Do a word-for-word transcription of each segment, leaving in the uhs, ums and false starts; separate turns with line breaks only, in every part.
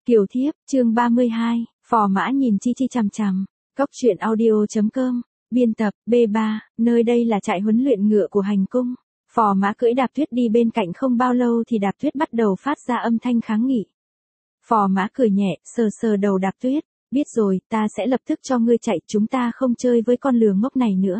Kiều Thiếp, chương ba mươi hai, Phò Mã nhìn Chi Chi chằm chằm. Cốc truyện audio chấm com, biên tập, B ba, nơi đây là trại huấn luyện ngựa của hành cung. Phò Mã cưỡi Đạp Tuyết đi bên cạnh không bao lâu thì Đạp Tuyết bắt đầu phát ra âm thanh kháng nghị. Phò Mã cười nhẹ, sờ sờ đầu Đạp Tuyết, biết rồi, ta sẽ lập tức cho ngươi chạy, chúng ta không chơi với con lừa ngốc này nữa.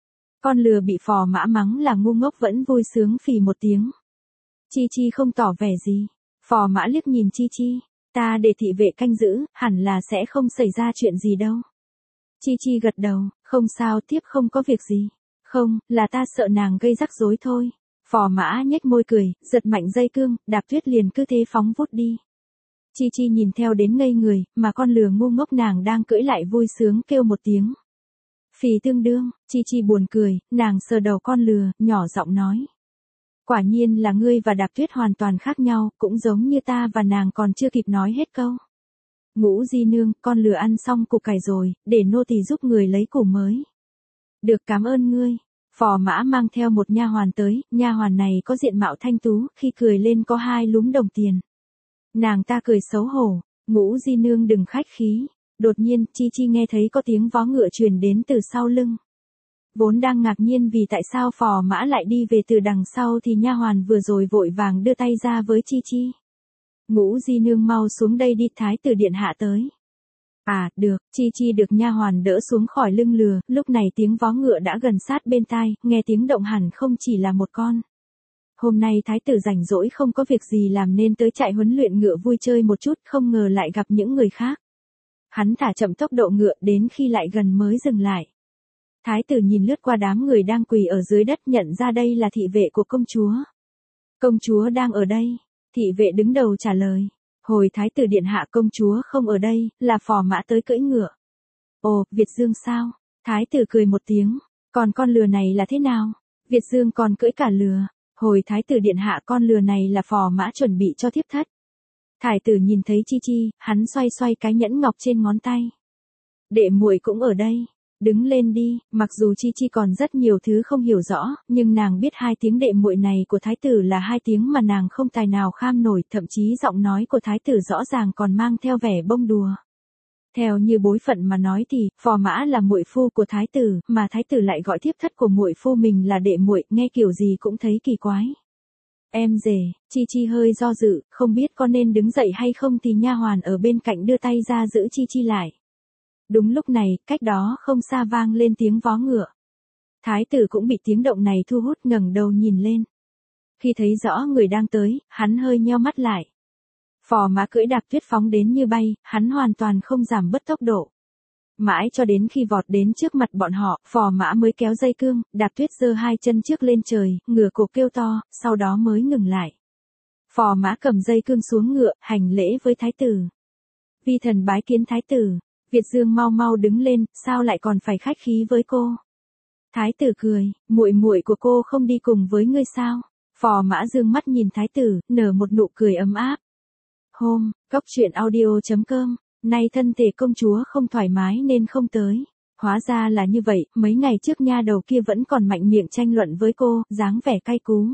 Con lừa bị Phò Mã mắng là ngu ngốc vẫn vui sướng phì một tiếng. Chi Chi không tỏ vẻ gì. Phò Mã liếc nhìn Chi Chi, ta để thị vệ canh giữ, hẳn là sẽ không xảy ra chuyện gì đâu. Chi Chi gật đầu, không sao, tiếp không có việc gì. Không, là ta sợ nàng gây rắc rối thôi. Phò Mã nhếch môi cười, giật mạnh dây cương, Đạp Tuyết liền cứ thế phóng vút đi. Chi Chi nhìn theo đến ngây người, mà con lừa ngu ngốc nàng đang cưỡi lại vui sướng kêu một tiếng. Phì tương đương, Chi Chi buồn cười, nàng sờ đầu con lừa, nhỏ giọng nói. Quả nhiên là ngươi và Đạp Tuyết hoàn toàn khác nhau, cũng giống như ta và nàng còn chưa kịp nói hết câu. Ngũ di nương, con lừa ăn xong củ cải rồi, để nô tỳ giúp người lấy củ mới. Được, cảm ơn ngươi. Phò Mã mang theo một nha hoàn tới, nha hoàn này có diện mạo thanh tú, khi cười lên có hai lúm đồng tiền. Nàng ta cười xấu hổ, Ngũ di nương đừng khách khí. Đột nhiên, Chi Chi nghe thấy có tiếng vó ngựa truyền đến từ sau lưng. Vốn đang ngạc nhiên vì tại sao Phò Mã lại đi về từ đằng sau thì nha hoàn vừa rồi vội vàng đưa tay ra với Chi Chi. Ngũ di nương mau xuống đây đi, thái tử điện hạ tới. À, được, Chi Chi được nha hoàn đỡ xuống khỏi lưng lừa, lúc này tiếng vó ngựa đã gần sát bên tai, nghe tiếng động hẳn không chỉ là một con. Hôm nay thái tử rảnh rỗi không có việc gì làm nên tới trại huấn luyện ngựa vui chơi một chút, không ngờ lại gặp những người khác. Hắn thả chậm tốc độ ngựa đến khi lại gần mới dừng lại. Thái tử nhìn lướt qua đám người đang quỳ ở dưới đất, nhận ra đây là thị vệ của công chúa. Công chúa đang ở đây. Thị vệ đứng đầu trả lời. Hồi thái tử điện hạ, công chúa không ở đây, là Phò Mã tới cưỡi ngựa. Ồ, Việt Dương sao? Thái tử cười một tiếng. Còn con lừa này là thế nào? Việt Dương còn cưỡi cả lừa. Hồi thái tử điện hạ, con lừa này là Phò Mã chuẩn bị cho thiếp thất. Thái tử nhìn thấy Chi Chi, hắn xoay xoay cái nhẫn ngọc trên ngón tay. Đệ muội cũng ở đây. Đứng lên đi, mặc dù Chi Chi còn rất nhiều thứ không hiểu rõ, nhưng nàng biết hai tiếng đệ muội này của thái tử là hai tiếng mà nàng không tài nào kham nổi, thậm chí giọng nói của thái tử rõ ràng còn mang theo vẻ bông đùa. Theo như bối phận mà nói thì, Phò Mã là muội phu của thái tử, mà thái tử lại gọi thiếp thất của muội phu mình là đệ muội, nghe kiểu gì cũng thấy kỳ quái. Em rể, Chi Chi hơi do dự, không biết có nên đứng dậy hay không thì nha hoàn ở bên cạnh đưa tay ra giữ Chi Chi lại. Đúng lúc này, cách đó không xa vang lên tiếng vó ngựa. Thái tử cũng bị tiếng động này thu hút, ngẩng đầu nhìn lên. Khi thấy rõ người đang tới, hắn hơi nheo mắt lại. Phò Mã cưỡi Đạp Tuyết phóng đến như bay, hắn hoàn toàn không giảm bớt tốc độ. Mãi cho đến khi vọt đến trước mặt bọn họ, Phò Mã mới kéo dây cương, Đạp Tuyết giơ hai chân trước lên trời, ngửa cổ kêu to, sau đó mới ngừng lại. Phò Mã cầm dây cương xuống ngựa, hành lễ với thái tử. Vi thần bái kiến thái tử. Việt Dương mau mau đứng lên, sao lại còn phải khách khí với cô? Thái tử cười, muội muội của cô không đi cùng với ngươi sao? Phò Mã dương mắt nhìn thái tử, nở một nụ cười ấm áp. Hôm, cốc truyện audio chấm com, nay thân thể công chúa không thoải mái nên không tới. Hóa ra là như vậy, mấy ngày trước nha đầu kia vẫn còn mạnh miệng tranh luận với cô, dáng vẻ cay cú.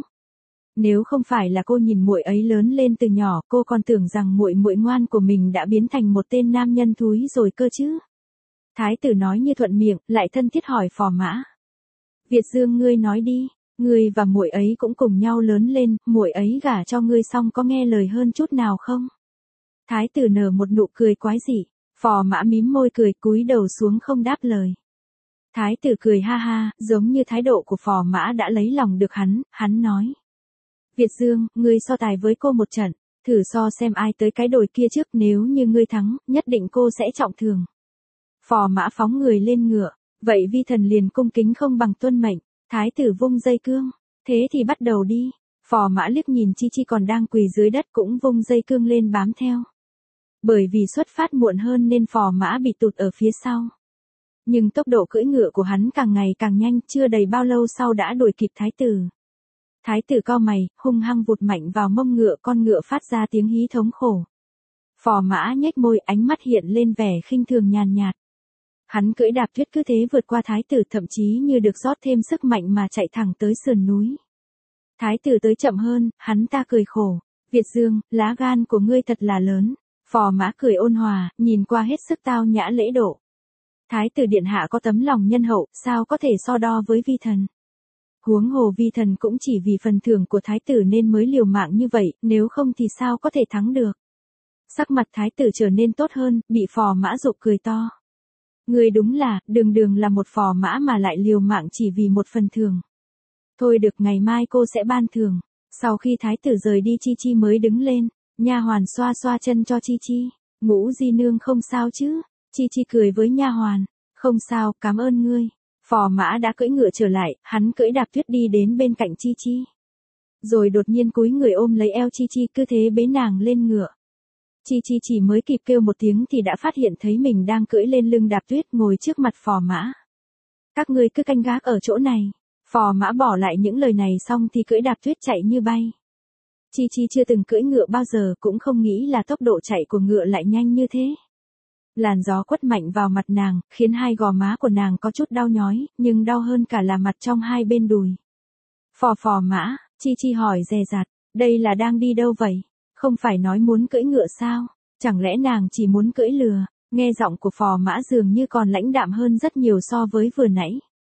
Nếu không phải là cô nhìn muội ấy lớn lên từ nhỏ, cô còn tưởng rằng muội muội ngoan của mình đã biến thành một tên nam nhân thúi rồi cơ chứ. Thái tử nói như thuận miệng, lại thân thiết hỏi Phò Mã. Việt Dương, ngươi nói đi, ngươi và muội ấy cũng cùng nhau lớn lên, muội ấy gả cho ngươi xong có nghe lời hơn chút nào không? Thái tử nở một nụ cười quái dị. Phò Mã mím môi cười, cúi đầu xuống không đáp lời. Thái tử cười ha ha, giống như thái độ của Phò Mã đã lấy lòng được hắn, hắn nói. Việt Dương, ngươi so tài với cô một trận, thử so xem ai tới cái đồi kia trước, nếu như ngươi thắng, nhất định cô sẽ trọng thưởng. Phò Mã phóng người lên ngựa, vậy vi thần liền cung kính không bằng tuân mệnh. Thái tử vung dây cương, thế thì bắt đầu đi. Phò Mã liếc nhìn Chi Chi còn đang quỳ dưới đất cũng vung dây cương lên bám theo. Bởi vì xuất phát muộn hơn nên Phò Mã bị tụt ở phía sau. Nhưng tốc độ cưỡi ngựa của hắn càng ngày càng nhanh, chưa đầy bao lâu sau đã đuổi kịp thái tử. Thái tử cau mày, hung hăng vụt mạnh vào mông ngựa, con ngựa phát ra tiếng hí thống khổ. Phò Mã nhếch môi, ánh mắt hiện lên vẻ khinh thường nhàn nhạt. Hắn cưỡi Đạp Tuyết cứ thế vượt qua thái tử, thậm chí như được rót thêm sức mạnh mà chạy thẳng tới sườn núi. Thái tử tới chậm hơn, hắn ta cười khổ. Việt Dương, lá gan của ngươi thật là lớn. Phò mã cười ôn hòa, nhìn qua hết sức tao nhã lễ độ. Thái tử điện hạ có tấm lòng nhân hậu, sao có thể so đo với vi thần. Huống hồ vi thần cũng chỉ vì phần thưởng của thái tử nên mới liều mạng như vậy, nếu không thì sao có thể thắng được. Sắc mặt thái tử trở nên tốt hơn, bị phò mã giục cười to. Người đúng là, đường đường là một phò mã mà lại liều mạng chỉ vì một phần thưởng. Thôi được, ngày mai cô sẽ ban thưởng. Sau khi thái tử rời đi Chi Chi mới đứng lên, nha hoàn xoa xoa chân cho Chi Chi. Ngũ di nương không sao chứ? Chi Chi cười với nha hoàn. Không sao, cảm ơn ngươi. Phò mã đã cưỡi ngựa trở lại, hắn cưỡi đạp tuyết đi đến bên cạnh Chi Chi. Rồi đột nhiên cúi người ôm lấy eo Chi Chi, cứ thế bế nàng lên ngựa. Chi Chi chỉ mới kịp kêu một tiếng thì đã phát hiện thấy mình đang cưỡi lên lưng đạp tuyết ngồi trước mặt phò mã. Các ngươi cứ canh gác ở chỗ này. Phò mã bỏ lại những lời này xong thì cưỡi đạp tuyết chạy như bay. Chi Chi chưa từng cưỡi ngựa bao giờ, cũng không nghĩ là tốc độ chạy của ngựa lại nhanh như thế. Làn gió quất mạnh vào mặt nàng, khiến hai gò má của nàng có chút đau nhói, nhưng đau hơn cả là mặt trong hai bên đùi. Phò phò mã, Chi Chi hỏi dè dặt, đây là đang đi đâu vậy? Không phải nói muốn cưỡi ngựa sao? Chẳng lẽ nàng chỉ muốn cưỡi lừa? Nghe giọng của phò mã dường như còn lãnh đạm hơn rất nhiều so với vừa nãy.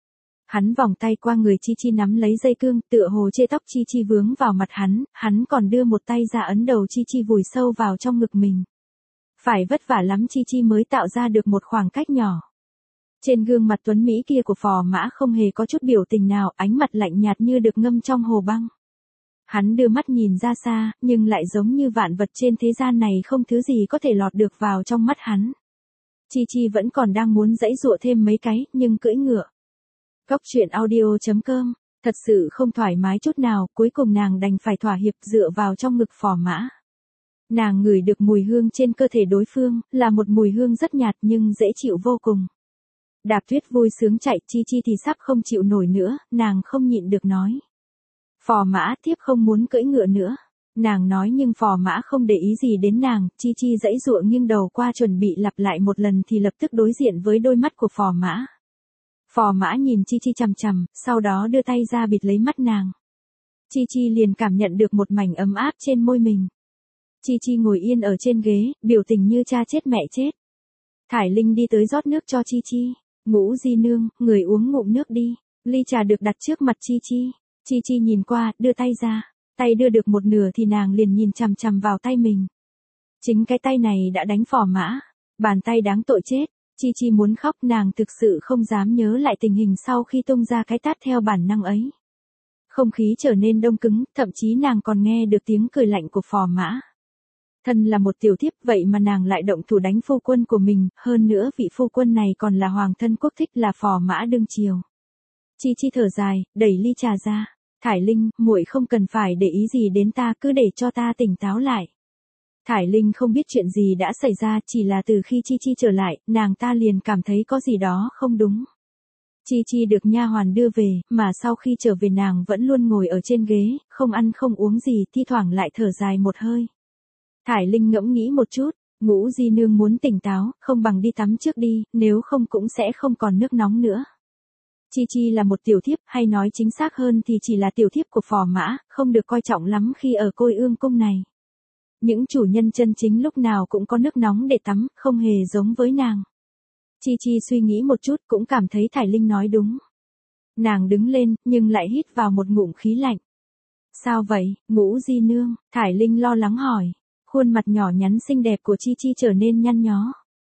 Hắn vòng tay qua người Chi Chi nắm lấy dây cương, tựa hồ chê tóc Chi Chi vướng vào mặt hắn, hắn còn đưa một tay ra ấn đầu Chi Chi vùi sâu vào trong ngực mình. Phải vất vả lắm Chi Chi mới tạo ra được một khoảng cách nhỏ. Trên gương mặt tuấn Mỹ kia của phò mã không hề có chút biểu tình nào, ánh mặt lạnh nhạt như được ngâm trong hồ băng. Hắn đưa mắt nhìn ra xa, nhưng lại giống như vạn vật trên thế gian này không thứ gì có thể lọt được vào trong mắt hắn. Chi Chi vẫn còn đang muốn giãy giụa thêm mấy cái, nhưng cưỡi ngựa. Góc truyện audio chấm com, thật sự không thoải mái chút nào, cuối cùng nàng đành phải thỏa hiệp dựa vào trong ngực phò mã. Nàng ngửi được mùi hương trên cơ thể đối phương, là một mùi hương rất nhạt nhưng dễ chịu vô cùng. Đạp tuyết vui sướng chạy, Chi Chi thì sắp không chịu nổi nữa, nàng không nhịn được nói. Phò mã, thiếp không muốn cưỡi ngựa nữa. Nàng nói nhưng phò mã không để ý gì đến nàng, Chi Chi giãy giụa nghiêng đầu qua chuẩn bị lặp lại một lần thì lập tức đối diện với đôi mắt của phò mã. Phò mã nhìn Chi Chi chằm chằm, sau đó đưa tay ra bịt lấy mắt nàng. Chi Chi liền cảm nhận được một mảnh ấm áp trên môi mình. Chi Chi ngồi yên ở trên ghế, biểu tình như cha chết mẹ chết. Thải Linh đi tới rót nước cho Chi Chi. Ngũ di nương, người uống ngụm nước đi. Ly trà được đặt trước mặt Chi Chi. Chi Chi nhìn qua, đưa tay ra. Tay đưa được một nửa thì nàng liền nhìn chằm chằm vào tay mình. Chính cái tay này đã đánh phò mã. Bàn tay đáng tội chết. Chi Chi muốn khóc, nàng thực sự không dám nhớ lại tình hình sau khi tung ra cái tát theo bản năng ấy. Không khí trở nên đông cứng, thậm chí nàng còn nghe được tiếng cười lạnh của phò mã. Thân là một tiểu thiếp vậy mà nàng lại động thủ đánh phu quân của mình, hơn nữa vị phu quân này còn là hoàng thân quốc thích, là phò mã đương triều. Chi Chi thở dài, đẩy ly trà ra. Thải Linh, muội không cần phải để ý gì đến ta, cứ để cho ta tỉnh táo lại. Thải Linh không biết chuyện gì đã xảy ra, chỉ là từ khi Chi Chi trở lại, nàng ta liền cảm thấy có gì đó không đúng. Chi Chi được nha hoàn đưa về, mà sau khi trở về nàng vẫn luôn ngồi ở trên ghế, không ăn không uống gì, thi thoảng lại thở dài một hơi. Thải Linh ngẫm nghĩ một chút, Ngũ di nương muốn tỉnh táo, không bằng đi tắm trước đi, nếu không cũng sẽ không còn nước nóng nữa. Chi Chi là một tiểu thiếp, hay nói chính xác hơn thì chỉ là tiểu thiếp của phò mã, không được coi trọng lắm khi ở Côi Ương cung này. Những chủ nhân chân chính lúc nào cũng có nước nóng để tắm, không hề giống với nàng. Chi Chi suy nghĩ một chút cũng cảm thấy Thải Linh nói đúng. Nàng đứng lên, nhưng lại hít vào một ngụm khí lạnh. Sao vậy, Ngũ di nương? Thải Linh lo lắng hỏi. Khuôn mặt nhỏ nhắn xinh đẹp của Chi Chi trở nên nhăn nhó.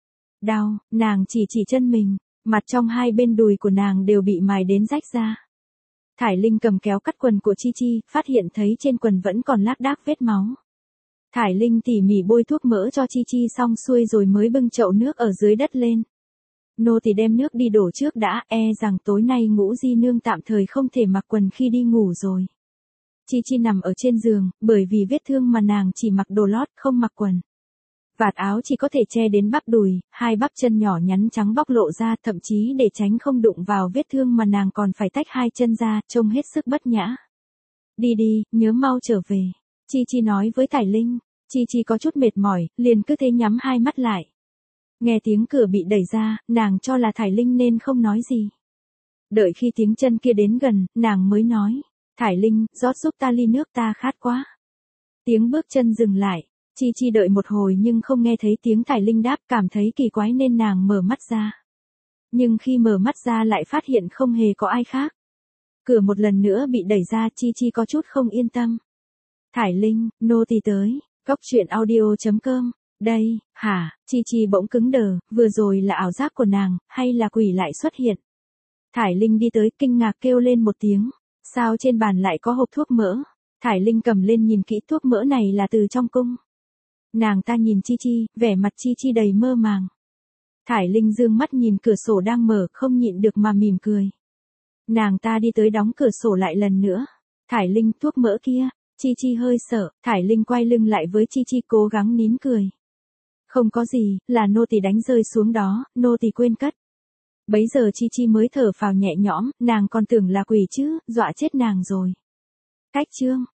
Đau, nàng chỉ chỉ chân mình, mặt trong hai bên đùi của nàng đều bị mài đến rách ra. Thải Linh cầm kéo cắt quần của Chi Chi, phát hiện thấy trên quần vẫn còn lác đác vết máu. Thải Linh tỉ mỉ bôi thuốc mỡ cho Chi Chi xong xuôi rồi mới bưng chậu nước ở dưới đất lên. Nô tỳ đem nước đi đổ trước đã, e rằng tối nay Ngũ di nương tạm thời không thể mặc quần khi đi ngủ rồi. Chi Chi nằm ở trên giường, bởi vì vết thương mà nàng chỉ mặc đồ lót, không mặc quần. Vạt áo chỉ có thể che đến bắp đùi, hai bắp chân nhỏ nhắn trắng bóc lộ ra, thậm chí để tránh không đụng vào vết thương mà nàng còn phải tách hai chân ra, trông hết sức bất nhã. Đi đi, nhớ mau trở về. Chi Chi nói với Thải Linh. Chi Chi có chút mệt mỏi, liền cứ thế nhắm hai mắt lại. Nghe tiếng cửa bị đẩy ra, nàng cho là Thải Linh nên không nói gì. Đợi khi tiếng chân kia đến gần, nàng mới nói. Thải Linh, rót giúp ta ly nước, ta khát quá. Tiếng bước chân dừng lại. Chi Chi đợi một hồi nhưng không nghe thấy tiếng Thải Linh đáp, cảm thấy kỳ quái nên nàng mở mắt ra. Nhưng khi mở mắt ra lại phát hiện không hề có ai khác. Cửa một lần nữa bị đẩy ra, Chi Chi có chút không yên tâm. Thải Linh, nô tỳ tới, Cốc truyện audio chấm com. Đây, hả, Chi Chi bỗng cứng đờ, vừa rồi là ảo giác của nàng, hay là quỷ lại xuất hiện. Thải Linh đi tới, kinh ngạc kêu lên một tiếng. Sao trên bàn lại có hộp thuốc mỡ? Thải Linh cầm lên nhìn kỹ, thuốc mỡ này là từ trong cung. Nàng ta nhìn Chi Chi, vẻ mặt Chi Chi đầy mơ màng. Thải Linh dương mắt nhìn cửa sổ đang mở, không nhịn được mà mỉm cười. Nàng ta đi tới đóng cửa sổ lại lần nữa. Thải Linh, thuốc mỡ kia. Chi Chi hơi sợ, Thải Linh quay lưng lại với Chi Chi cố gắng nín cười. Không có gì, là nô tỳ đánh rơi xuống đó, nô tỳ quên cất. Bấy giờ Chi Chi mới thở phào nhẹ nhõm, nàng còn tưởng là quỷ chứ, dọa chết nàng rồi. Cách chương